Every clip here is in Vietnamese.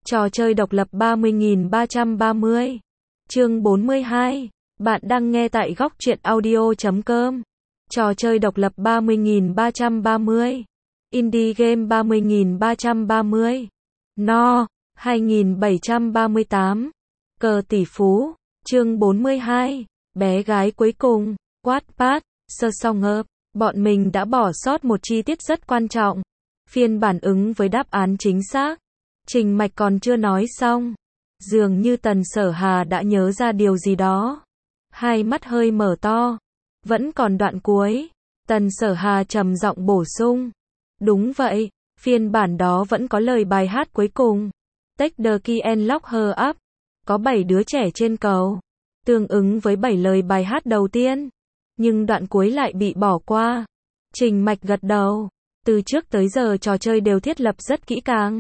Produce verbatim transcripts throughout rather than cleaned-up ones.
Trò chơi độc lập ba mươi nghìn ba trăm ba mươi. Chương bốn mươi hai. Bạn đang nghe tại góc truyện audio chấm com. Trò chơi độc lập ba mươi nghìn ba trăm ba mươi. Indie game ba mươi nghìn ba trăm ba mươi. No, hai nghìn bảy trăm ba mươi tám. Cờ tỷ phú. Chương bốn mươi hai. Bé gái cuối cùng. Wattpad. Sơ song ngợp. Bọn mình đã bỏ sót một chi tiết rất quan trọng. Phiên bản ứng với đáp án chính xác. Trình Mạch còn chưa nói xong. Dường như Tần Sở Hà đã nhớ ra điều gì đó. Hai mắt hơi mở to. Vẫn còn đoạn cuối. Tần Sở Hà trầm giọng bổ sung. Đúng vậy, phiên bản đó vẫn có lời bài hát cuối cùng. Take the key and lock her up. Có bảy đứa trẻ trên cầu. Tương ứng với bảy lời bài hát đầu tiên. Nhưng đoạn cuối lại bị bỏ qua. Trình Mạch gật đầu. Từ trước tới giờ trò chơi đều thiết lập rất kỹ càng.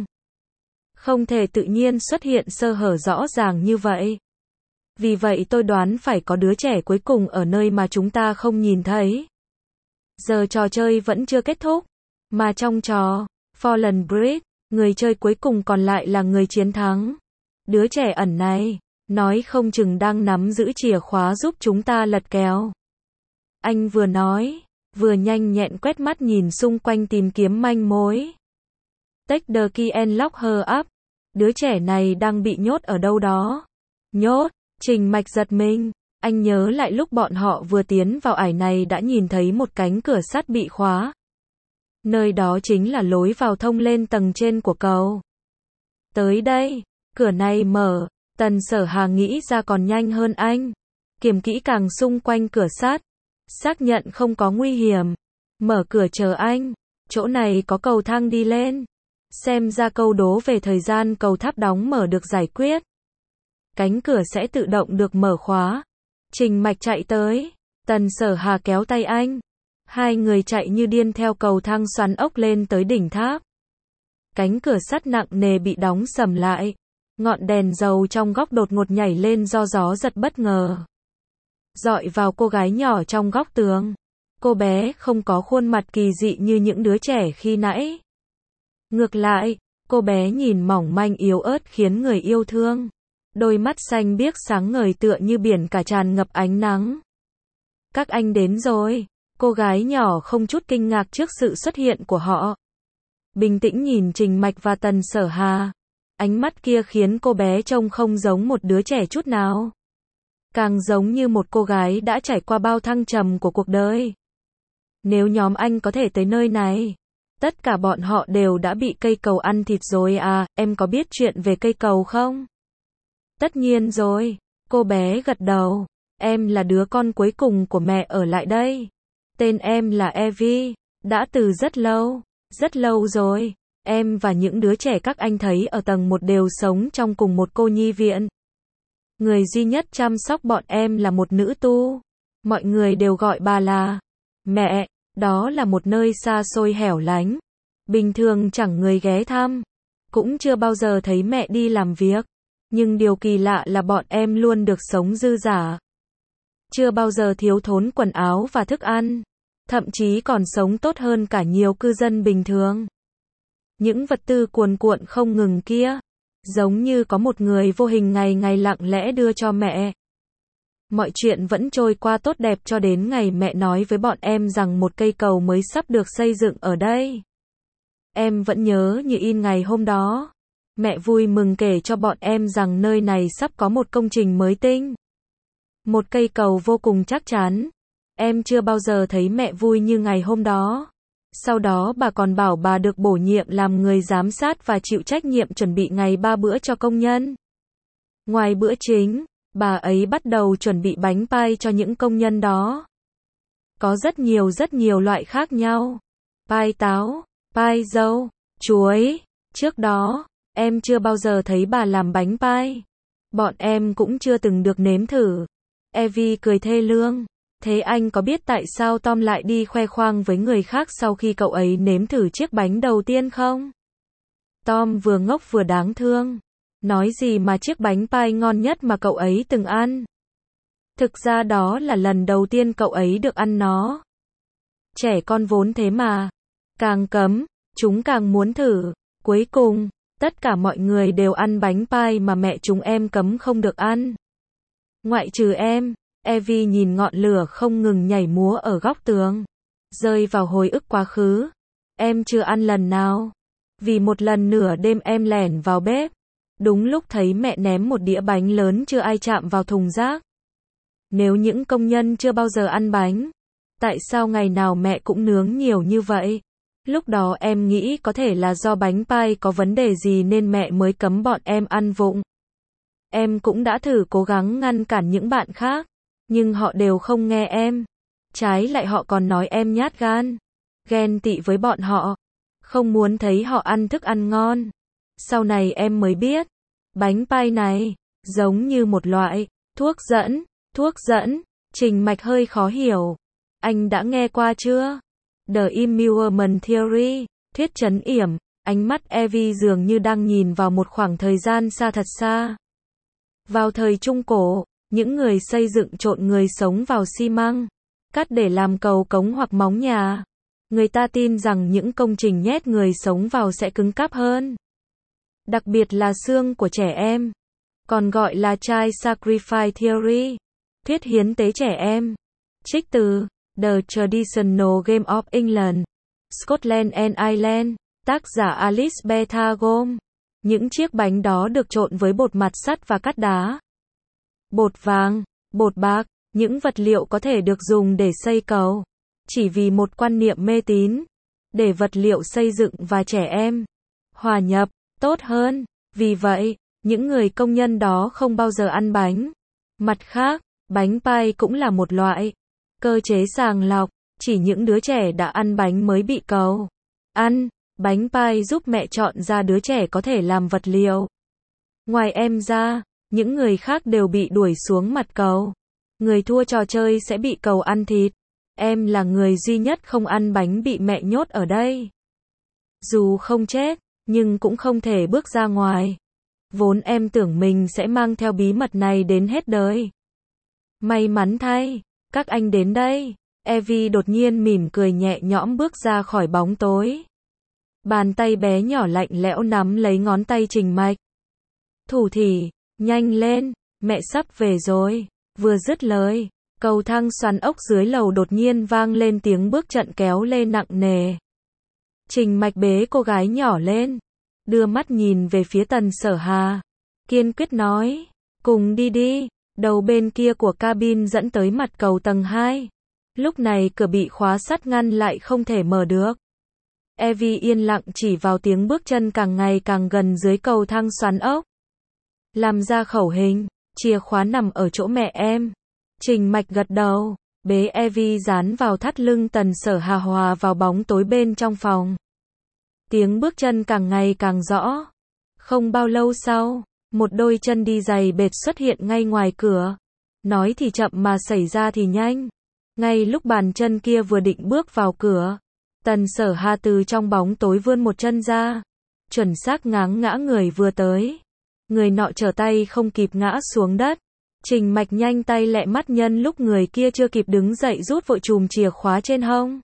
Không thể tự nhiên xuất hiện sơ hở rõ ràng như vậy. Vì vậy tôi đoán phải có đứa trẻ cuối cùng ở nơi mà chúng ta không nhìn thấy. Giờ trò chơi vẫn chưa kết thúc. Mà trong trò Fallen Bridge, người chơi cuối cùng còn lại là người chiến thắng. Đứa trẻ ẩn này, nói không chừng đang nắm giữ chìa khóa giúp chúng ta lật kèo. Anh vừa nói, vừa nhanh nhẹn quét mắt nhìn xung quanh tìm kiếm manh mối. Take the key and lock her up. Đứa trẻ này đang bị nhốt ở đâu đó. Nhốt, Trình Mạch giật mình. Anh nhớ lại lúc bọn họ vừa tiến vào ải này đã nhìn thấy một cánh cửa sắt bị khóa. Nơi đó chính là lối vào thông lên tầng trên của cầu. Tới đây, cửa này mở. Tần Sở Hà nghĩ ra còn nhanh hơn anh. Kiểm kỹ càng xung quanh cửa sắt. Xác nhận không có nguy hiểm. Mở cửa chờ anh. Chỗ này có cầu thang đi lên. Xem ra câu đố về thời gian cầu tháp đóng mở được giải quyết. Cánh cửa sẽ tự động được mở khóa. Trình Mạch chạy tới. Tần Sở Hà kéo tay anh. Hai người chạy như điên theo cầu thang xoắn ốc lên tới đỉnh tháp. Cánh cửa sắt nặng nề bị đóng sầm lại. Ngọn đèn dầu trong góc đột ngột nhảy lên do gió giật bất ngờ. Dọi vào cô gái nhỏ trong góc tường. Cô bé không có khuôn mặt kỳ dị như những đứa trẻ khi nãy. Ngược lại, cô bé nhìn mỏng manh yếu ớt khiến người yêu thương. Đôi mắt xanh biếc sáng ngời tựa như biển cả tràn ngập ánh nắng. Các anh đến rồi. Cô gái nhỏ không chút kinh ngạc trước sự xuất hiện của họ. Bình tĩnh nhìn Trình Mạch và Tần Sở Hà. Ánh mắt kia khiến cô bé trông không giống một đứa trẻ chút nào. Càng giống như một cô gái đã trải qua bao thăng trầm của cuộc đời. Nếu nhóm anh có thể tới nơi này, tất cả bọn họ đều đã bị cây cầu ăn thịt rồi à, em có biết chuyện về cây cầu không? Tất nhiên rồi, cô bé gật đầu. Em là đứa con cuối cùng của mẹ ở lại đây. Tên em là Evie. Đã từ rất lâu, rất lâu rồi. Em và những đứa trẻ các anh thấy ở tầng một đều sống trong cùng một cô nhi viện. Người duy nhất chăm sóc bọn em là một nữ tu. Mọi người đều gọi bà là mẹ. Đó là một nơi xa xôi hẻo lánh. Bình thường chẳng người ghé thăm. Cũng chưa bao giờ thấy mẹ đi làm việc. Nhưng điều kỳ lạ là bọn em luôn được sống dư dả. Chưa bao giờ thiếu thốn quần áo và thức ăn. Thậm chí còn sống tốt hơn cả nhiều cư dân bình thường. Những vật tư cuồn cuộn không ngừng kia. Giống như có một người vô hình ngày ngày lặng lẽ đưa cho mẹ. Mọi chuyện vẫn trôi qua tốt đẹp cho đến ngày mẹ nói với bọn em rằng một cây cầu mới sắp được xây dựng ở đây. Em vẫn nhớ như in ngày hôm đó. Mẹ vui mừng kể cho bọn em rằng nơi này sắp có một công trình mới tinh. Một cây cầu vô cùng chắc chắn. Em chưa bao giờ thấy mẹ vui như ngày hôm đó. Sau đó bà còn bảo bà được bổ nhiệm làm người giám sát và chịu trách nhiệm chuẩn bị ngày ba bữa cho công nhân. Ngoài bữa chính, bà ấy bắt đầu chuẩn bị bánh pai cho những công nhân đó. Có rất nhiều rất nhiều loại khác nhau. Pai táo, pai dâu, chuối. Trước đó, em chưa bao giờ thấy bà làm bánh pai. Bọn em cũng chưa từng được nếm thử. Evie cười thê lương. Thế anh có biết tại sao Tom lại đi khoe khoang với người khác sau khi cậu ấy nếm thử chiếc bánh đầu tiên không? Tom vừa ngốc vừa đáng thương. Nói gì mà chiếc bánh pai ngon nhất mà cậu ấy từng ăn. Thực ra đó là lần đầu tiên cậu ấy được ăn nó. Trẻ con vốn thế mà. Càng cấm, chúng càng muốn thử. Cuối cùng, Tất cả mọi người đều ăn bánh pie mà mẹ chúng em cấm không được ăn. Ngoại trừ em. Evie nhìn ngọn lửa không ngừng nhảy múa ở góc tường. Rơi vào hồi ức quá khứ. Em chưa ăn lần nào. Vì một lần nửa đêm em lẻn vào bếp. Đúng lúc thấy mẹ ném một đĩa bánh lớn chưa ai chạm vào thùng rác. Nếu những công nhân chưa bao giờ ăn bánh, tại sao ngày nào mẹ cũng nướng nhiều như vậy? Lúc đó em nghĩ có thể là do bánh pie có vấn đề gì nên mẹ mới cấm bọn em ăn vụng. Em cũng đã thử cố gắng ngăn cản những bạn khác, nhưng họ đều không nghe em. Trái lại họ còn nói em nhát gan, ghen tị với bọn họ, không muốn thấy họ ăn thức ăn ngon. Sau này em mới biết, bánh pie này, giống như một loại thuốc dẫn. Thuốc dẫn, Trình Mạch hơi khó hiểu. Anh đã nghe qua chưa? The Immunity Theory, thuyết trấn yểm. Ánh mắt Evie dường như đang nhìn vào một khoảng thời gian xa thật xa. Vào thời Trung Cổ, những người xây dựng trộn người sống vào xi măng, cắt để làm cầu cống hoặc móng nhà. Người ta tin rằng những công trình nhét người sống vào sẽ cứng cáp hơn. Đặc biệt là xương của trẻ em. Còn gọi là Child Sacrifice Theory, thuyết hiến tế trẻ em. Trích từ The Traditional Game of England, Scotland and Ireland, tác giả Alice Bethagom. Những chiếc bánh đó được trộn với bột mặt sắt và cát đá, bột vàng, bột bạc, những vật liệu có thể được dùng để xây cầu, chỉ vì một quan niệm mê tín, để vật liệu xây dựng và trẻ em hòa nhập tốt hơn. Vì vậy, những người công nhân đó không bao giờ ăn bánh. Mặt khác, bánh pie cũng là một loại cơ chế sàng lọc, chỉ những đứa trẻ đã ăn bánh mới bị cầu ăn. Bánh pie giúp mẹ chọn ra đứa trẻ có thể làm vật liệu. Ngoài em ra, những người khác đều bị đuổi xuống mặt cầu. Người thua trò chơi sẽ bị cầu ăn thịt. Em là người duy nhất không ăn bánh bị mẹ nhốt ở đây. Dù không chết, nhưng cũng không thể bước ra ngoài. Vốn em tưởng mình sẽ mang theo bí mật này đến hết đời. May mắn thay, các anh đến đây. Evie đột nhiên mỉm cười nhẹ nhõm bước ra khỏi bóng tối. Bàn tay bé nhỏ lạnh lẽo nắm lấy ngón tay Trình Mạch. Thủ thỉ, nhanh lên, mẹ sắp về rồi. Vừa dứt lời, cầu thang xoắn ốc dưới lầu đột nhiên vang lên tiếng bước trận kéo lê nặng nề. Trình Mạch bế cô gái nhỏ lên, đưa mắt nhìn về phía Tần Sở Hà, kiên quyết nói, cùng đi đi. Đầu bên kia của cabin dẫn tới mặt cầu tầng hai. Lúc này cửa bị khóa sắt ngăn lại không thể mở được. Evie yên lặng chỉ vào tiếng bước chân càng ngày càng gần dưới cầu thang xoắn ốc. Làm ra khẩu hình, chìa khóa nằm ở chỗ mẹ em. Trình Mạch gật đầu, bế Evie dán vào thắt lưng Tần Sở Hà hòa vào bóng tối bên trong phòng. Tiếng bước chân càng ngày càng rõ. Không bao lâu sau, một đôi chân đi giày bệt xuất hiện ngay ngoài cửa. Nói thì chậm mà xảy ra thì nhanh. Ngay lúc bàn chân kia vừa định bước vào cửa, Tần Sở Hà từ trong bóng tối vươn một chân ra, chuẩn xác ngáng ngã người vừa tới. Người nọ trở tay không kịp ngã xuống đất. Trình Mạch nhanh tay lẹ mắt nhân lúc người kia chưa kịp đứng dậy rút vội chùm chìa khóa trên hông.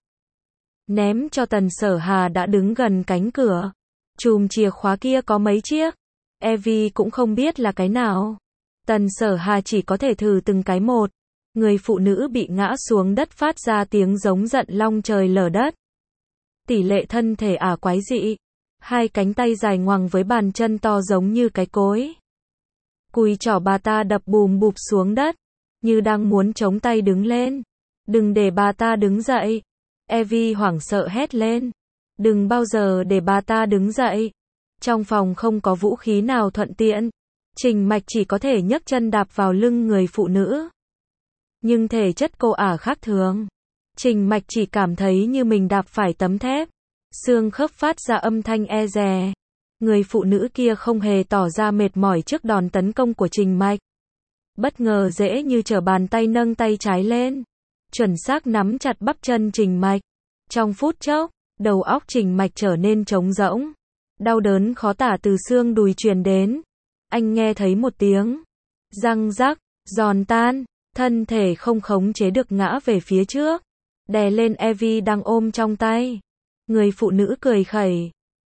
Ném cho Tần Sở Hà đã đứng gần cánh cửa. Chùm chìa khóa kia có mấy chiếc. Evie cũng không biết là cái nào. Tần Sở Hà chỉ có thể thử từng cái một. Người phụ nữ bị ngã xuống đất phát ra tiếng giống giận long trời lở đất. Tỷ lệ thân thể ả quái dị. Hai cánh tay dài ngoằng với bàn chân to giống như cái cối. Cùi trỏ bà ta đập bùm bụp xuống đất, như đang muốn chống tay đứng lên. Đừng để bà ta đứng dậy. Evie hoảng sợ hét lên. Đừng bao giờ để bà ta đứng dậy. Trong phòng không có vũ khí nào thuận tiện. Trình Mạch chỉ có thể nhấc chân đạp vào lưng người phụ nữ. Nhưng thể chất cô ả khác thường. Trình Mạch chỉ cảm thấy như mình đạp phải tấm thép. Xương khớp phát ra âm thanh e dè. Người phụ nữ kia không hề tỏ ra mệt mỏi trước đòn tấn công của Trình Mạch. Bất ngờ dễ như trở bàn tay nâng tay trái lên. Chuẩn xác nắm chặt bắp chân Trình Mạch. Trong phút chốc, đầu óc Trình Mạch trở nên trống rỗng. Đau đớn khó tả từ xương đùi truyền đến. Anh nghe thấy một tiếng răng rắc, giòn tan, thân thể không khống chế được ngã về phía trước, đè lên Evie đang ôm trong tay. Người phụ nữ cười khẩy,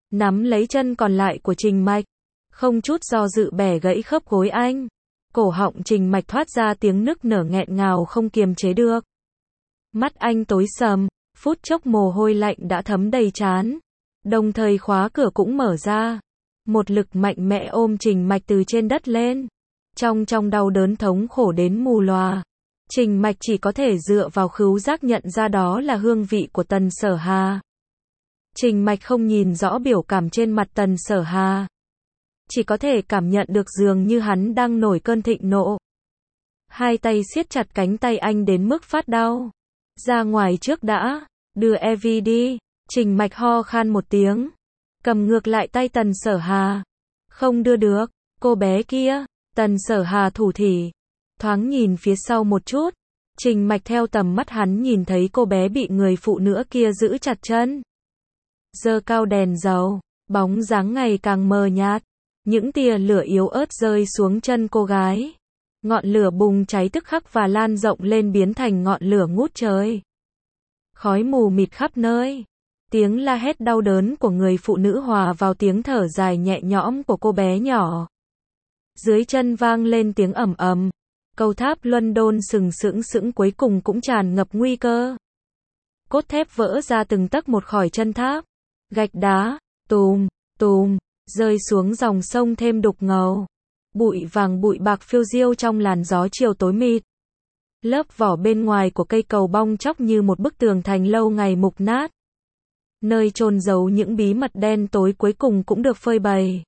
nắm lấy chân còn lại của Trình Mạch, không chút do dự bẻ gãy khớp gối anh. Cổ họng Trình Mạch thoát ra tiếng nức nở nghẹn ngào không kiềm chế được. Mắt anh tối sầm, phút chốc mồ hôi lạnh đã thấm đầy trán. Đồng thời khóa cửa cũng mở ra. Một lực mạnh mẽ ôm Trình Mạch từ trên đất lên. Trong trong đau đớn thống khổ đến mù lòa. Trình Mạch chỉ có thể dựa vào khứu giác nhận ra đó là hương vị của Tần Sở Hà. Trình Mạch không nhìn rõ biểu cảm trên mặt Tần Sở Hà. Chỉ có thể cảm nhận được dường như hắn đang nổi cơn thịnh nộ. Hai tay siết chặt cánh tay anh đến mức phát đau. Ra ngoài trước đã, đưa Evie đi. Trình Mạch ho khan một tiếng. Cầm ngược lại tay Tần Sở Hà. Không đưa được, cô bé kia. Tần Sở Hà thủ thỉ. Thoáng nhìn phía sau một chút. Trình Mạch theo tầm mắt hắn nhìn thấy cô bé bị người phụ nữ kia giữ chặt chân. Giơ cao đèn dầu, bóng dáng ngày càng mờ nhạt. Những tia lửa yếu ớt rơi xuống chân cô gái. Ngọn lửa bùng cháy tức khắc và lan rộng lên biến thành ngọn lửa ngút trời. Khói mù mịt khắp nơi. Tiếng la hét đau đớn của người phụ nữ hòa vào tiếng thở dài nhẹ nhõm của cô bé nhỏ. Dưới chân vang lên tiếng ầm ầm. Cầu tháp London sừng sững sững cuối cùng cũng tràn ngập nguy cơ. Cốt thép vỡ ra từng tấc một khỏi chân tháp. Gạch đá, tùm, tùm, rơi xuống dòng sông thêm đục ngầu. Bụi vàng bụi bạc phiêu diêu trong làn gió chiều tối mịt. Lớp vỏ bên ngoài của cây cầu bong tróc như một bức tường thành lâu ngày mục nát. Nơi chôn giấu những bí mật đen tối cuối cùng cũng được phơi bày.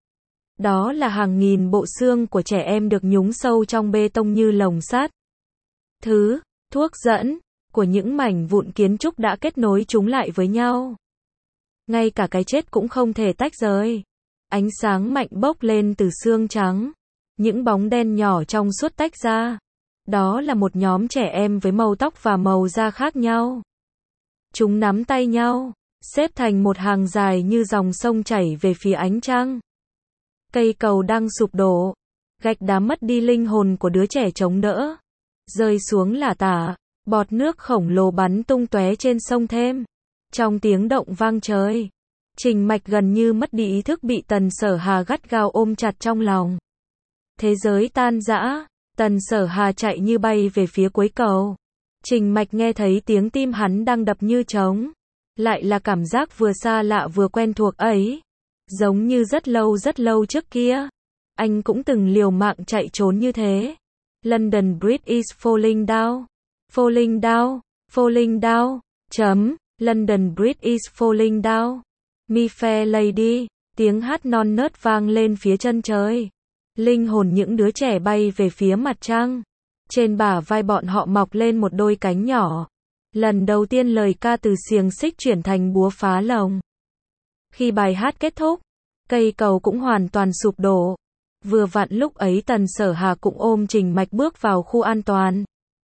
Đó là hàng nghìn bộ xương của trẻ em được nhúng sâu trong bê tông như lồng sắt. Thứ, thuốc dẫn, của những mảnh vụn kiến trúc đã kết nối chúng lại với nhau. Ngay cả cái chết cũng không thể tách rời. Ánh sáng mạnh bốc lên từ xương trắng. Những bóng đen nhỏ trong suốt tách ra. Đó là một nhóm trẻ em với màu tóc và màu da khác nhau. Chúng nắm tay nhau, xếp thành một hàng dài như dòng sông chảy về phía ánh trăng. Cây cầu đang sụp đổ. Gạch đá mất đi linh hồn của đứa trẻ chống đỡ. Rơi xuống lả tả. Bọt nước khổng lồ bắn tung tóe trên sông thêm. Trong tiếng động vang trời. Trình Mạch gần như mất đi ý thức bị Tần Sở Hà gắt gao ôm chặt trong lòng. Thế giới tan rã. Tần Sở Hà chạy như bay về phía cuối cầu. Trình Mạch nghe thấy tiếng tim hắn đang đập như trống. Lại là cảm giác vừa xa lạ vừa quen thuộc ấy. Giống như rất lâu rất lâu trước kia. Anh cũng từng liều mạng chạy trốn như thế. London Bridge is falling down. Falling down. Falling down. Chấm. London Bridge is falling down. My fair lady. Tiếng hát non nớt vang lên phía chân trời. Linh hồn những đứa trẻ bay về phía mặt trăng. Trên bả vai bọn họ mọc lên một đôi cánh nhỏ. Lần đầu tiên lời ca từ xiềng xích chuyển thành búa phá lồng. Khi bài hát kết thúc, cây cầu cũng hoàn toàn sụp đổ. Vừa vặn lúc ấy Tần Sở Hà cũng ôm Trình Mạch bước vào khu an toàn.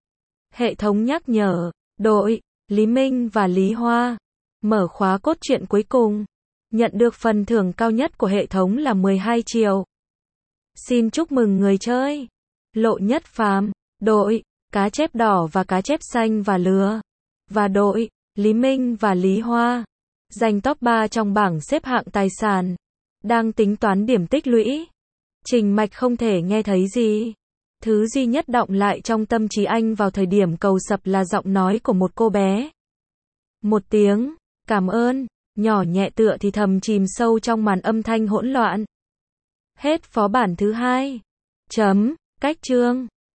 Hệ thống nhắc nhở, đội, Lý Minh và Lý Hoa. Mở khóa cốt truyện cuối cùng. Nhận được phần thưởng cao nhất của hệ thống là mười hai triệu. Xin chúc mừng người chơi. Lộ Nhất Phàm, đội, cá chép đỏ và cá chép xanh và lừa. Và đội, Lý Minh và Lý Hoa. Giành top ba trong bảng xếp hạng tài sản. Đang tính toán điểm tích lũy. Trình Mạch không thể nghe thấy gì. Thứ duy nhất đọng lại trong tâm trí anh vào thời điểm cầu sập là giọng nói của một cô bé. Một tiếng, cảm ơn, nhỏ nhẹ tựa thì thầm chìm sâu trong màn âm thanh hỗn loạn. Hết phó bản thứ hai. Chấm, cách chương.